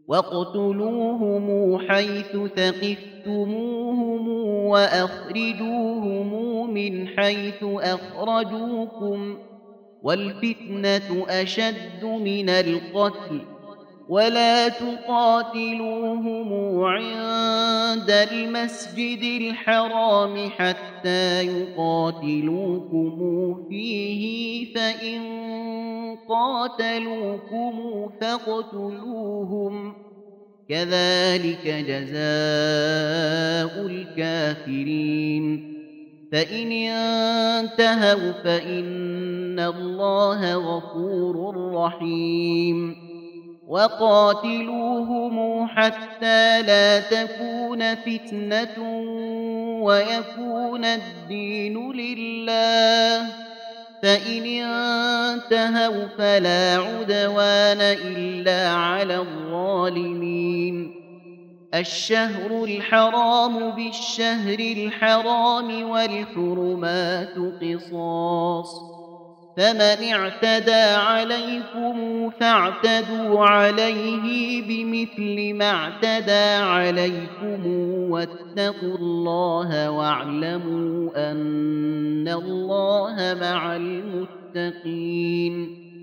واقتلوهم حيث ثقفتموهم وأخرجوهم من حيث أخرجوكم والفتنة أشد من القتل ولا تقاتلوهم عند المسجد الحرام حتى يقاتلوكم فيه فإن قاتلوكم فاقتلوهم كذلك جزاء الكافرين فإن انتهوا فإن الله غفور رحيم وقاتلوهم حتى لا تكون فتنة ويكون الدين لله فإن انتهوا فلا عدوان إلا على الظالمين الشهر الحرام بالشهر الحرام والحرمات قصاص فمن اعتدى عليكم فاعتدوا عليه بمثل ما اعتدى عليكم واتقوا الله واعلموا أن الله مع المتقين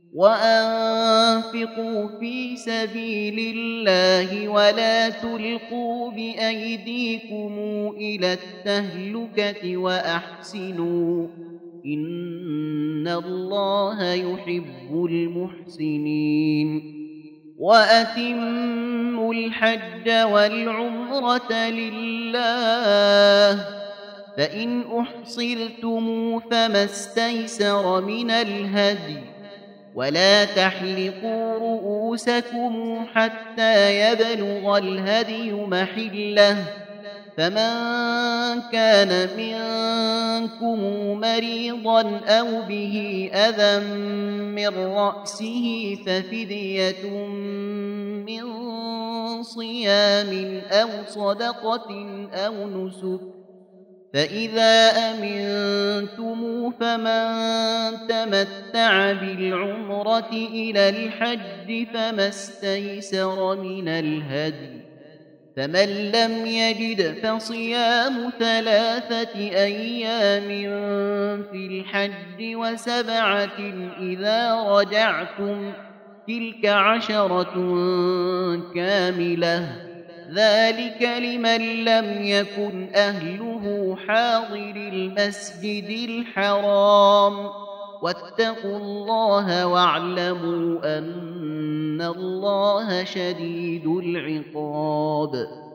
وأنفقوا في سبيل الله ولا تلقوا بأيديكم إلى التهلكة وأحسنوا إن الله يحب المحسنين وأتموا الحج والعمرة لله فإن أحصرتم فما استيسر من الهدي ولا تحلقوا رؤوسكم حتى يبلغ الهدي محله فمن كان منكم مريضا أو به أذى من رأسه ففدية من صيام أو صدقة أو نسك فإذا أمنتم فمن تمتع بالعمرة إلى الحج فما استيسر من الهدي فمن لم يجد فصيام 3 أيام في الحج و7 إذا رجعتم تلك 10 كاملة ذلك لمن لم يكن أهله حاضر المسجد الحرام واتقوا الله واعلموا أن الله شديد العقاب